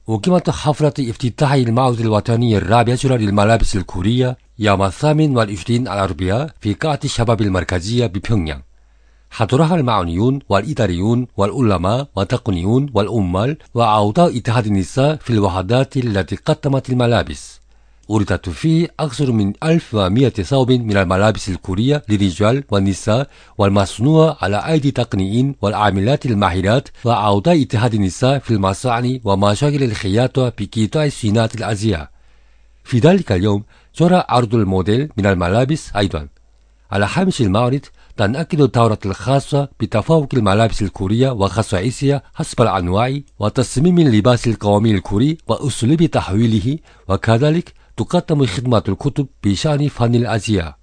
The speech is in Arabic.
أقيمت حفلة افتتاح المعرض الوطني الرابع للملابس الكورية يوم 28 الأربعاء في قاعة الشباب المركزية ببيونغيانغ. حضرها المعنيون والإداريون والعلماء والتقنيون والعمال وأعضاء اتحاد النساء في الوحدات التي قدمت الملابس. عرضت فيه أكثر من 1100 ثوب من الملابس الكورية للرجال والنساء والمصنوعة على أيدي تقنيين والعاملات الماهرات وأعضاء اتحاد النساء في المصانع ومشاغل الخياطة بقطاع صناعة الأزياء. في ذلك اليوم جرى عرض الموديل من الملابس أيضا. على هامش المعرض تنعقد الدورة الخاصة بتفوق الملابس الكورية وخصائصها حسب الأنواع وتصميم اللباس القومي الكوري وأسلوب تحويله، وكذلك تقدم خدمة الكتب بشأن فن الأزياء.